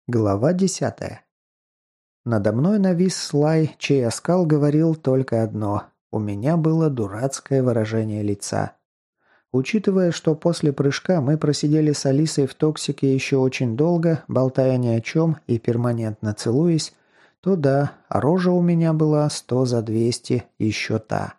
Глава 10. Надо мной навис Слай, чей оскал говорил только одно. У меня было дурацкое выражение лица. Учитывая, что после прыжка мы просидели с Алисой в токсике еще очень долго, болтая ни о чем и перманентно целуясь, то да, рожа у меня была 100 за 200, еще та.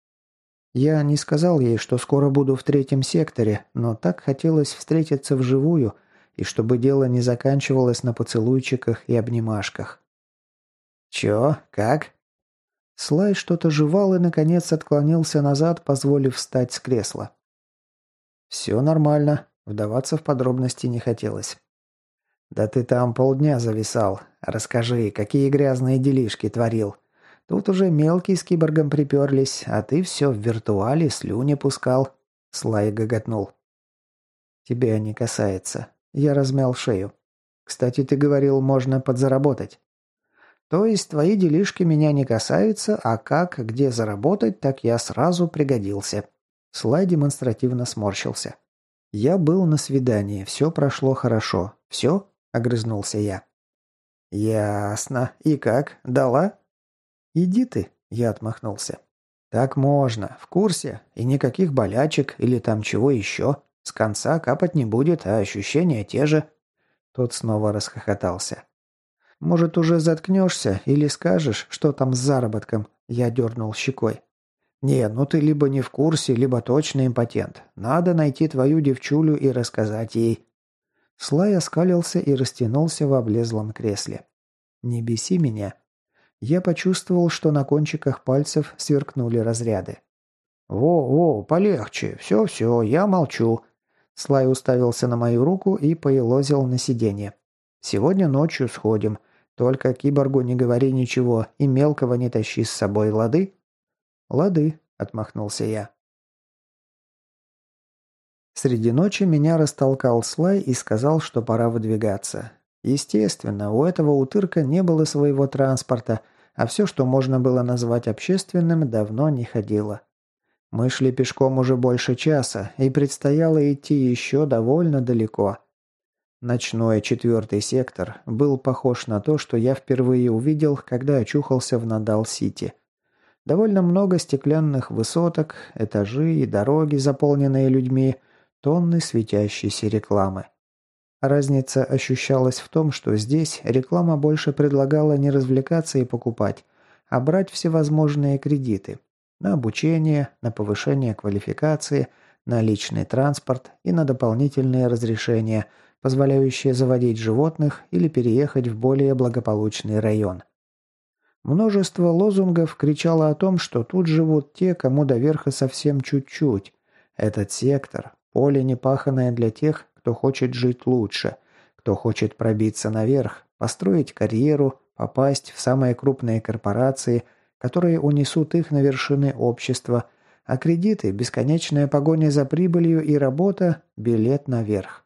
Я не сказал ей, что скоро буду в третьем секторе, но так хотелось встретиться вживую, и чтобы дело не заканчивалось на поцелуйчиках и обнимашках. «Чё? Как?» Слай что-то жевал и, наконец, отклонился назад, позволив встать с кресла. «Все нормально», — вдаваться в подробности не хотелось. «Да ты там полдня зависал. Расскажи, какие грязные делишки творил. Тут уже мелкие с киборгом приперлись, а ты все в виртуале слюни пускал». Слай гоготнул. «Тебя не касается». Я размял шею. «Кстати, ты говорил, можно подзаработать». «То есть твои делишки меня не касаются, а как, где заработать, так я сразу пригодился». Слай демонстративно сморщился. «Я был на свидании, все прошло хорошо. Все?» – огрызнулся я. «Ясно. И как? Дала?» «Иди ты», – я отмахнулся. «Так можно. В курсе. И никаких болячек или там чего еще. С конца капать не будет, а ощущения те же». Тот снова расхохотался. «Может, уже заткнешься или скажешь, что там с заработком?» Я дернул щекой. «Не, ну ты либо не в курсе, либо точно импотент. Надо найти твою девчулю и рассказать ей». Слай оскалился и растянулся в облезлом кресле. «Не беси меня». Я почувствовал, что на кончиках пальцев сверкнули разряды. «Во-во, полегче. Все-все, я молчу». Слай уставился на мою руку и поелозил на сиденье. «Сегодня ночью сходим. Только киборгу не говори ничего и мелкого не тащи с собой, лады?» «Лады», — отмахнулся я. Среди ночи меня растолкал Слай и сказал, что пора выдвигаться. Естественно, у этого утырка не было своего транспорта, а все, что можно было назвать общественным, давно не ходило. Мы шли пешком уже больше часа, и предстояло идти еще довольно далеко. Ночной 4-й сектор был похож на то, что я впервые увидел, когда очухался в Надал-Сити. Довольно много стеклянных высоток, этажи и дороги, заполненные людьми, тонны светящейся рекламы. Разница ощущалась в том, что здесь реклама больше предлагала не развлекаться и покупать, а брать всевозможные кредиты на обучение, на повышение квалификации, на личный транспорт и на дополнительные разрешения, позволяющие заводить животных или переехать в более благополучный район. Множество лозунгов кричало о том, что тут живут те, кому до верха совсем чуть-чуть. Этот сектор – поле непаханное для тех, кто хочет жить лучше, кто хочет пробиться наверх, построить карьеру, попасть в самые крупные корпорации, которые унесут их на вершины общества, а кредиты – бесконечная погоня за прибылью и работа – билет наверх.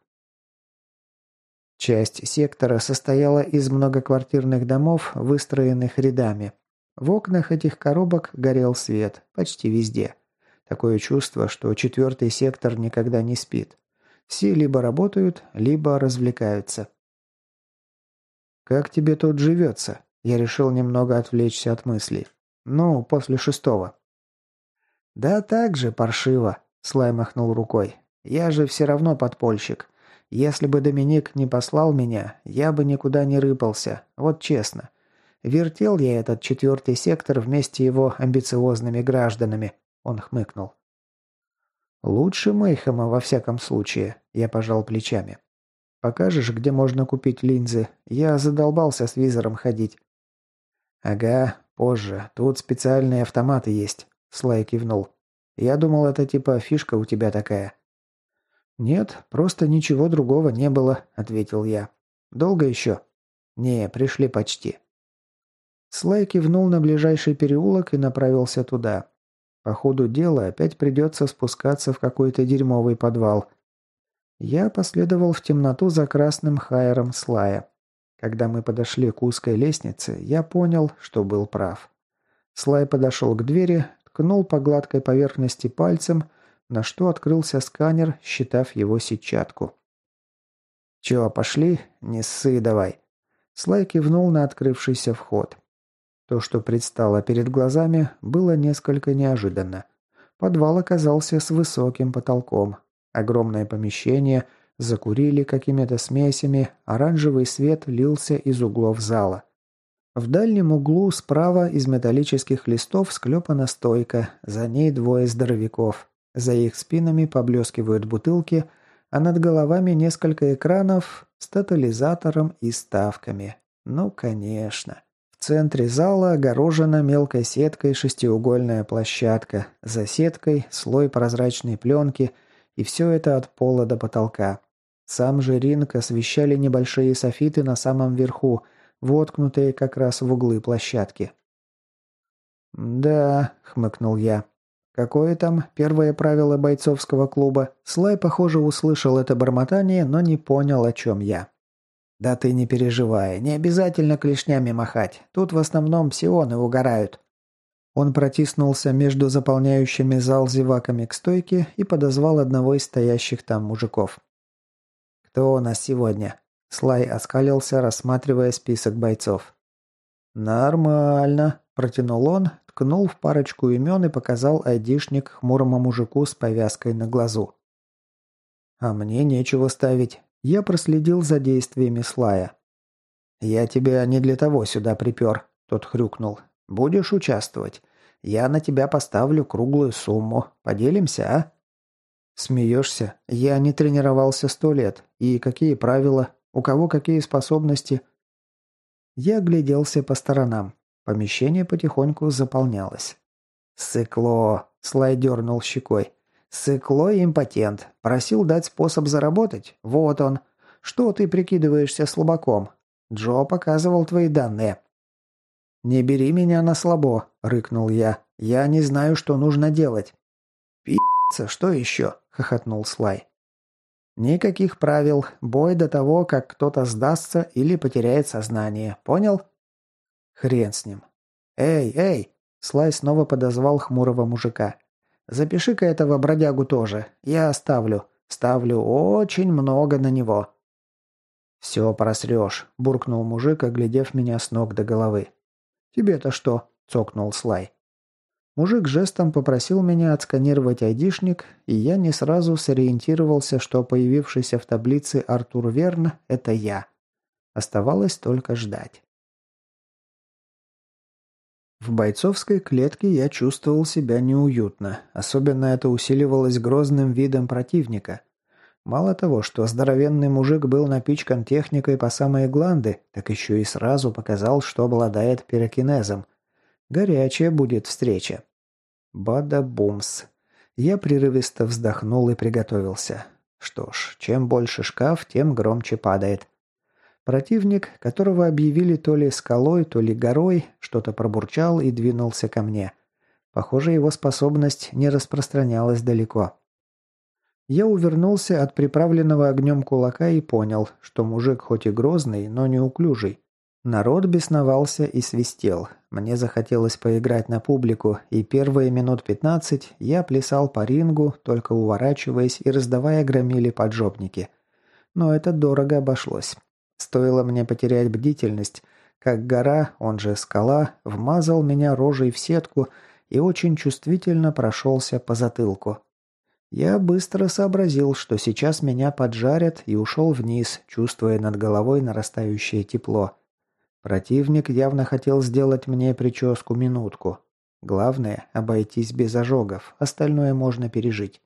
Часть сектора состояла из многоквартирных домов, выстроенных рядами. В окнах этих коробок горел свет, почти везде. Такое чувство, что 4-й сектор никогда не спит. Все либо работают, либо развлекаются. «Как тебе тут живется?» Я решил немного отвлечься от мыслей. «Ну, после 6-го». «Да так же, паршиво», — Слай махнул рукой. «Я же все равно подпольщик. Если бы Доминик не послал меня, я бы никуда не рыпался, вот честно. Вертел я этот 4-й сектор вместе его амбициозными гражданами», — он хмыкнул. «Лучше Мейхема во всяком случае», — я пожал плечами. «Покажешь, где можно купить линзы? Я задолбался с визором ходить». «Ага, позже. Тут специальные автоматы есть», — Слай кивнул. «Я думал, это типа фишка у тебя такая». «Нет, просто ничего другого не было», — ответил я. «Долго еще?» «Не, пришли почти». Слай кивнул на ближайший переулок и направился туда. По ходу дела опять придется спускаться в какой-то дерьмовый подвал. Я последовал в темноту за красным хайером Слая. Когда мы подошли к узкой лестнице, я понял, что был прав. Слай подошел к двери, ткнул по гладкой поверхности пальцем, на что открылся сканер, считав его сетчатку. «Чё, пошли? Не ссы давай». Слай кивнул на открывшийся вход. То, что предстало перед глазами, было несколько неожиданно. Подвал оказался с высоким потолком. Огромное помещение закурили какими-то смесями, оранжевый свет лился из углов зала. В дальнем углу справа из металлических листов склепана стойка, за ней двое здоровяков. За их спинами поблескивают бутылки, а над головами несколько экранов с тотализатором и ставками. Ну, конечно. В центре зала огорожена мелкой сеткой шестиугольная площадка, за сеткой слой прозрачной пленки, и все это от пола до потолка. Сам же ринг освещали небольшие софиты на самом верху, воткнутые как раз в углы площадки. «Да», — хмыкнул я. «Какое там первое правило бойцовского клуба?» Слай, похоже, услышал это бормотание, но не понял, о чем я. «Да ты не переживай, не обязательно клешнями махать. Тут в основном псионы угорают». Он протиснулся между заполняющими зал зеваками к стойке и подозвал одного из стоящих там мужиков. «Кто у нас сегодня?» Слай оскалился, рассматривая список бойцов. «Нормально», – протянул он, ткнул в парочку имен и показал айдишник хмурому мужику с повязкой на глазу. «А мне нечего ставить. Я проследил за действиями Слая. «Я тебя не для того сюда припер», – тот хрюкнул. «Будешь участвовать? Я на тебя поставлю круглую сумму. Поделимся, а?» «Смеешься? Я не тренировался 100 лет. И какие правила? У кого какие способности?» Я огляделся по сторонам. Помещение потихоньку заполнялось. «Сыкло!» – Слай дернул щекой. «Сыкло и импотент. Просил дать способ заработать? Вот он. Что ты прикидываешься слабаком? Джо показывал твои данные». «Не бери меня на слабо», – рыкнул я. «Я не знаю, что нужно делать». «Пи***ца, что еще?» – хохотнул Слай. «Никаких правил. Бой до того, как кто-то сдастся или потеряет сознание. Понял?» «Хрен с ним». «Эй, эй!» – Слай снова подозвал хмурого мужика. «Запиши-ка этого бродягу тоже. Я ставлю. Ставлю очень много на него». «Все просрешь», – буркнул мужик, оглядев меня с ног до головы. «Тебе-то что?» – цокнул Слай. Мужик жестом попросил меня отсканировать айдишник, и я не сразу сориентировался, что появившийся в таблице Артур Верн – это я. Оставалось только ждать. В бойцовской клетке я чувствовал себя неуютно, особенно это усиливалось грозным видом противника. Мало того, что здоровенный мужик был напичкан техникой по самые гланды, так еще и сразу показал, что обладает пирокинезом. Горячая будет встреча. Бада-бумс. Я прерывисто вздохнул и приготовился. Что ж, чем больше шкаф, тем громче падает. Противник, которого объявили то ли скалой, то ли горой, что-то пробурчал и двинулся ко мне. Похоже, его способность не распространялась далеко. Я увернулся от приправленного огнем кулака и понял, что мужик хоть и грозный, но неуклюжий. Народ бесновался и свистел. Мне захотелось поиграть на публику, и первые минут 15 я плясал по рингу, только уворачиваясь и раздавая громили поджопники. Но это дорого обошлось. Стоило мне потерять бдительность, как гора, он же скала, вмазал меня рожей в сетку и очень чувствительно прошелся по затылку. Я быстро сообразил, что сейчас меня поджарят, и ушел вниз, чувствуя над головой нарастающее тепло. Противник явно хотел сделать мне прическу-минутку. Главное – обойтись без ожогов, остальное можно пережить.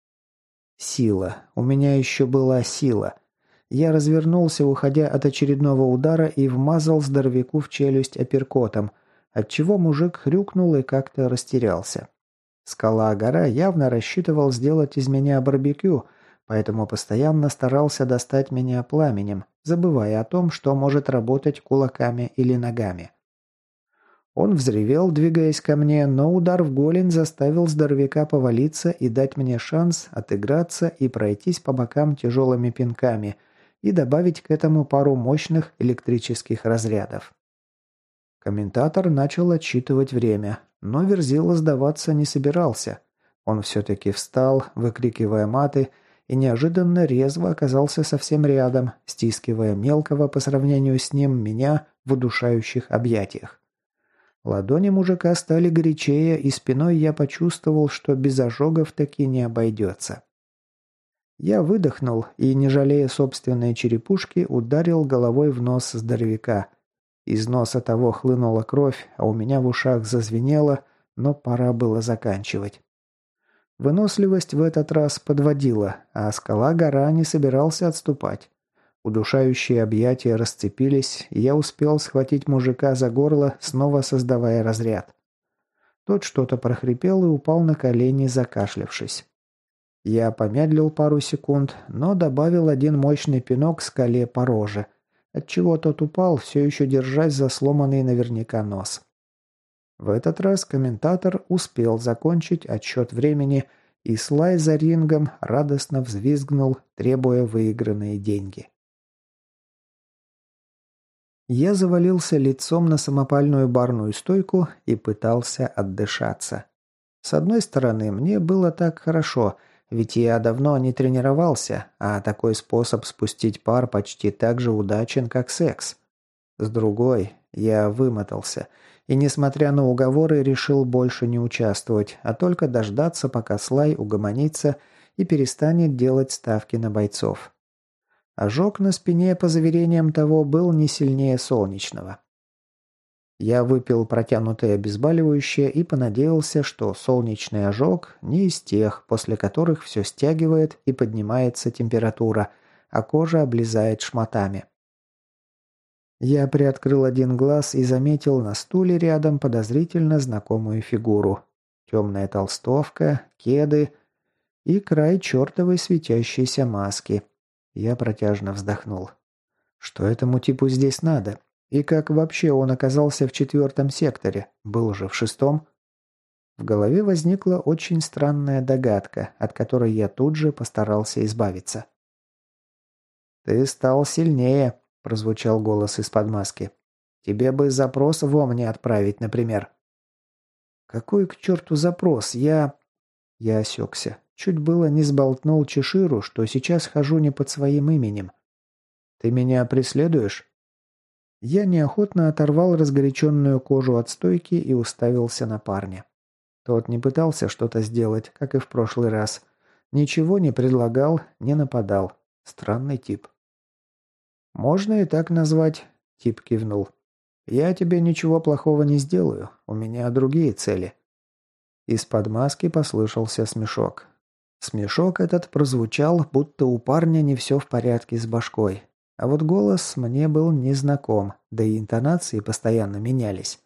Сила. У меня еще была сила. Я развернулся, уходя от очередного удара, и вмазал здоровяку в челюсть апперкотом, отчего мужик хрюкнул и как-то растерялся. Скала-гора явно рассчитывал сделать из меня барбекю, поэтому постоянно старался достать меня пламенем, забывая о том, что может работать кулаками или ногами. Он взревел, двигаясь ко мне, но удар в голень заставил здоровяка повалиться и дать мне шанс отыграться и пройтись по бокам тяжелыми пинками и добавить к этому пару мощных электрических разрядов. Комментатор начал отсчитывать время, но Верзила сдаваться не собирался. Он все-таки встал, выкрикивая маты, и неожиданно резво оказался совсем рядом, стискивая мелкого по сравнению с ним меня в удушающих объятиях. Ладони мужика стали горячее, и спиной я почувствовал, что без ожогов таки не обойдется. Я выдохнул и, не жалея собственной черепушки, ударил головой в нос здоровяка. Из носа того хлынула кровь, а у меня в ушах зазвенело, но пора было заканчивать. Выносливость в этот раз подводила, а скала-гора не собирался отступать. Удушающие объятия расцепились, и я успел схватить мужика за горло, снова создавая разряд. Тот что-то прохрипел и упал на колени, закашлявшись. Я помедлил пару секунд, но добавил один мощный пинок скале по роже, отчего тот упал, все еще держась за сломанный наверняка нос. В этот раз комментатор успел закончить отсчет времени, и Слай за рингом радостно взвизгнул, требуя выигранные деньги. Я завалился лицом на самопальную барную стойку и пытался отдышаться. С одной стороны, мне было так хорошо, ведь я давно не тренировался, а такой способ спустить пар почти так же удачен, как секс. С другой, я вымотался, и, несмотря на уговоры, решил больше не участвовать, а только дождаться, пока Слай угомонится и перестанет делать ставки на бойцов. Ожог на спине, по заверениям того, был не сильнее солнечного. Я выпил протянутое обезболивающее и понадеялся, что солнечный ожог не из тех, после которых все стягивает и поднимается температура, а кожа облезает шматами. Я приоткрыл один глаз и заметил на стуле рядом подозрительно знакомую фигуру. Темная толстовка, кеды и край чертовой светящейся маски. Я протяжно вздохнул. Что этому типу здесь надо? И как вообще он оказался в 4 секторе? Был же в 6? В голове возникла очень странная догадка, от которой я тут же постарался избавиться. «Ты стал сильнее», – прозвучал голос из-под маски. «Тебе бы запрос в Омни отправить, например». «Какой к черту запрос? Я осекся. Чуть было не сболтнул Чеширу, что сейчас хожу не под своим именем. «Ты меня преследуешь?» Я неохотно оторвал разгоряченную кожу от стойки и уставился на парня. Тот не пытался что-то сделать, как и в прошлый раз. Ничего не предлагал, не нападал. Странный тип. «Можно и так назвать», — тип кивнул. «Я тебе ничего плохого не сделаю. У меня другие цели». Из-под маски послышался смешок. Смешок этот прозвучал, будто у парня не все в порядке с башкой. А вот голос мне был незнаком, да и интонации постоянно менялись.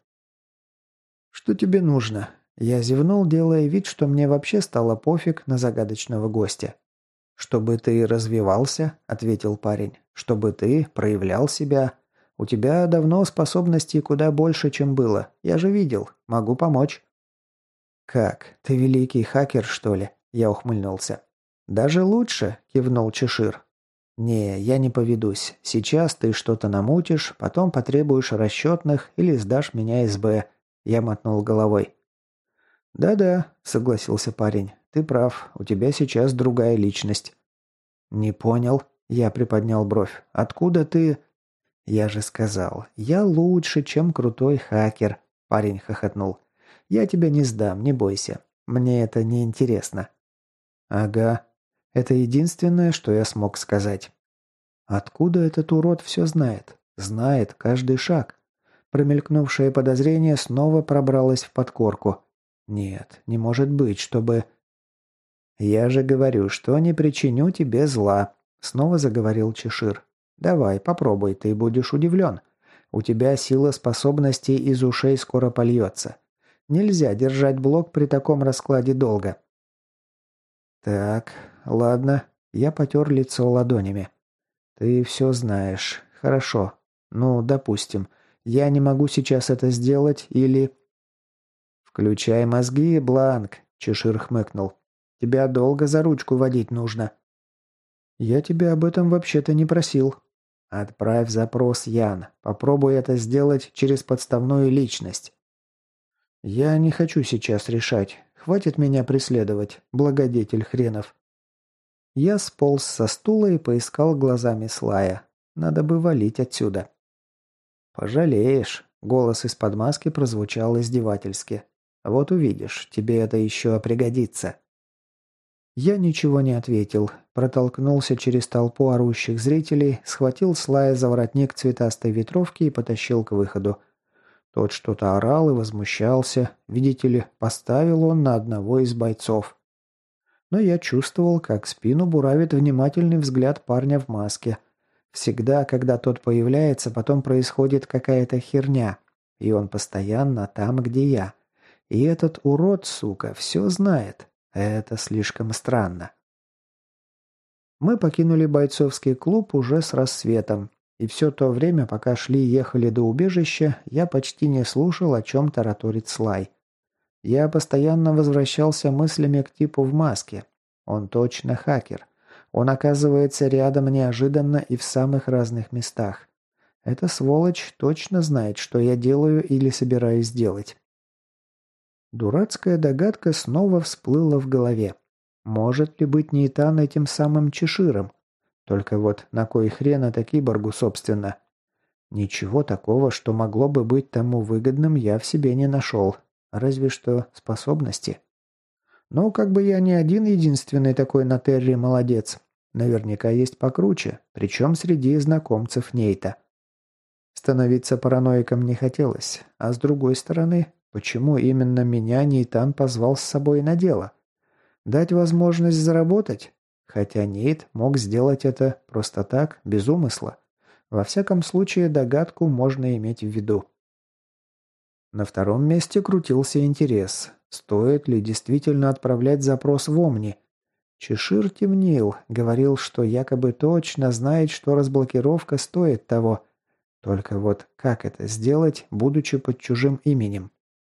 «Что тебе нужно?» Я зевнул, делая вид, что мне вообще стало пофиг на загадочного гостя. «Чтобы ты развивался», — ответил парень. «Чтобы ты проявлял себя. У тебя давно способностей куда больше, чем было. Я же видел. Могу помочь». «Как? Ты великий хакер, что ли?» Я ухмыльнулся. «Даже лучше», – кивнул Чешир. «Не, я не поведусь. Сейчас ты что-то намутишь, потом потребуешь расчетных или сдашь меня СБ». Я мотнул головой. «Да-да», – согласился парень. «Ты прав. У тебя сейчас другая личность». «Не понял». Я приподнял бровь. «Откуда ты...» «Я же сказал, я лучше, чем крутой хакер», – парень хохотнул. «Я тебя не сдам, не бойся. Мне это не интересно». «Ага. Это единственное, что я смог сказать». «Откуда этот урод все знает? Знает каждый шаг». Промелькнувшее подозрение снова пробралось в подкорку. «Нет, не может быть, чтобы...» «Я же говорю, что не причиню тебе зла», — снова заговорил Чешир. «Давай, попробуй, ты будешь удивлен. У тебя сила способностей из ушей скоро польется. Нельзя держать блок при таком раскладе долго». «Так, ладно». Я потер лицо ладонями. «Ты все знаешь. Хорошо. Ну, допустим. Я не могу сейчас это сделать или...» «Включай мозги, Бланк», — Чешир хмыкнул. «Тебя долго за ручку водить нужно». «Я тебя об этом вообще-то не просил». «Отправь запрос, Ян. Попробуй это сделать через подставную личность». «Я не хочу сейчас решать. Хватит меня преследовать, благодетель хренов». Я сполз со стула и поискал глазами Слая. Надо бы валить отсюда. «Пожалеешь», — голос из-под маски прозвучал издевательски. «Вот увидишь, тебе это еще пригодится». Я ничего не ответил, протолкнулся через толпу орущих зрителей, схватил Слая за воротник цветастой ветровки и потащил к выходу. Тот что-то орал и возмущался, видите ли, поставил он на одного из бойцов. Но я чувствовал, как спину буравит внимательный взгляд парня в маске. Всегда, когда тот появляется, потом происходит какая-то херня, и он постоянно там, где я. И этот урод, сука, все знает. Это слишком странно. Мы покинули бойцовский клуб уже с рассветом, и все то время, пока шли-ехали до убежища, я почти не слушал, о чем тараторит Слай. Я постоянно возвращался мыслями к типу в маске. Он точно хакер. Он оказывается рядом неожиданно и в самых разных местах. Эта сволочь точно знает, что я делаю или собираюсь делать. Дурацкая догадка снова всплыла в голове. Может ли быть Нейтан этим самым Чеширом? Только вот на кой хрен это киборгу, собственно? Ничего такого, что могло бы быть тому выгодным, я в себе не нашел. Разве что способности. Но как бы я не один единственный такой на Терре молодец. Наверняка есть покруче, причем среди знакомцев Нейта. Становиться параноиком не хотелось, а с другой стороны, почему именно меня Нейтан позвал с собой на дело? Дать возможность заработать? Хотя Нейт мог сделать это просто так, без умысла. Во всяком случае, догадку можно иметь в виду. На втором месте крутился интерес. Стоит ли действительно отправлять запрос в Омни? Чешир темнил, говорил, что якобы точно знает, что разблокировка стоит того. Только вот как это сделать, будучи под чужим именем?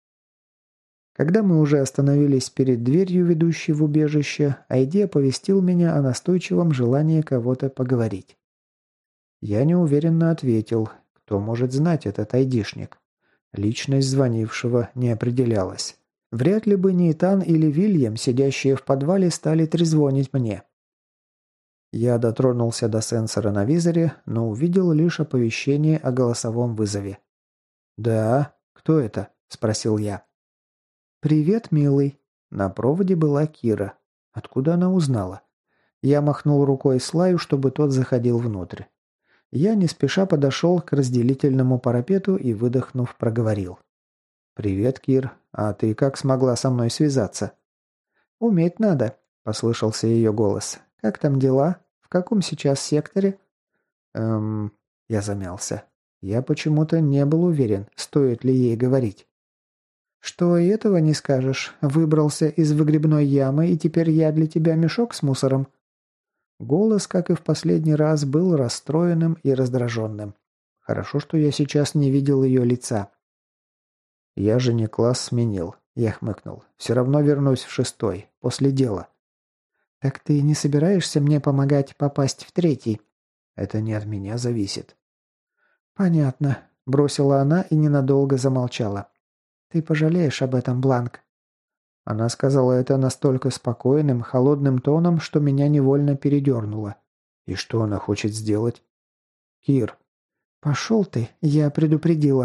Когда мы уже остановились перед дверью, ведущей в убежище, Айди оповестил меня о настойчивом желании кого-то поговорить. Я неуверенно ответил, кто может знать этот айдишник. Личность звонившего не определялась. Вряд ли бы Нейтан или Вильям, сидящие в подвале, стали трезвонить мне. Я дотронулся до сенсора на визоре, но увидел лишь оповещение о голосовом вызове. «Да, кто это?» – спросил я. «Привет, милый». На проводе была Кира. Откуда она узнала? Я махнул рукой Слаю, чтобы тот заходил внутрь. Я не спеша подошел к разделительному парапету и, выдохнув, проговорил. «Привет, Кир. А ты как смогла со мной связаться?» «Уметь надо», – послышался ее голос. «Как там дела? В каком сейчас секторе?» Я замялся. Я почему-то не был уверен, стоит ли ей говорить. «Что и этого не скажешь. Выбрался из выгребной ямы, и теперь я для тебя мешок с мусором?» Голос, как и в последний раз, был расстроенным и раздраженным. Хорошо, что я сейчас не видел ее лица. «Я же не класс сменил», — я хмыкнул. «Все равно вернусь в 6-й, после дела». «Так ты не собираешься мне помогать попасть в 3-й?» «Это не от меня зависит». «Понятно», — бросила она и ненадолго замолчала. «Ты пожалеешь об этом, Бланк». Она сказала это настолько спокойным, холодным тоном, что меня невольно передернуло. И что она хочет сделать? «Кир». «Пошел ты, я предупредила».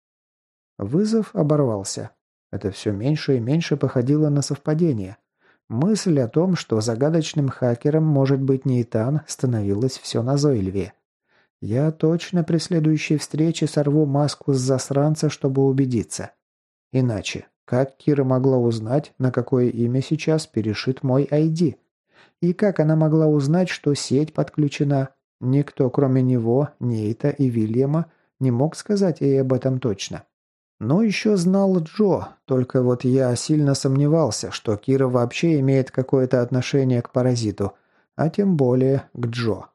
Вызов оборвался. Это все меньше и меньше походило на совпадение. Мысль о том, что загадочным хакером может быть Нейтан, становилась все назойливее. Я точно при следующей встрече сорву маску с засранца, чтобы убедиться. Иначе, как Кира могла узнать, на какое имя сейчас перешит мой ID? И как она могла узнать, что сеть подключена? Никто, кроме него, Нейта и Вильяма, не мог сказать ей об этом точно. Но еще знал Джо, только вот я сильно сомневался, что Кира вообще имеет какое-то отношение к паразиту, а тем более к Джо.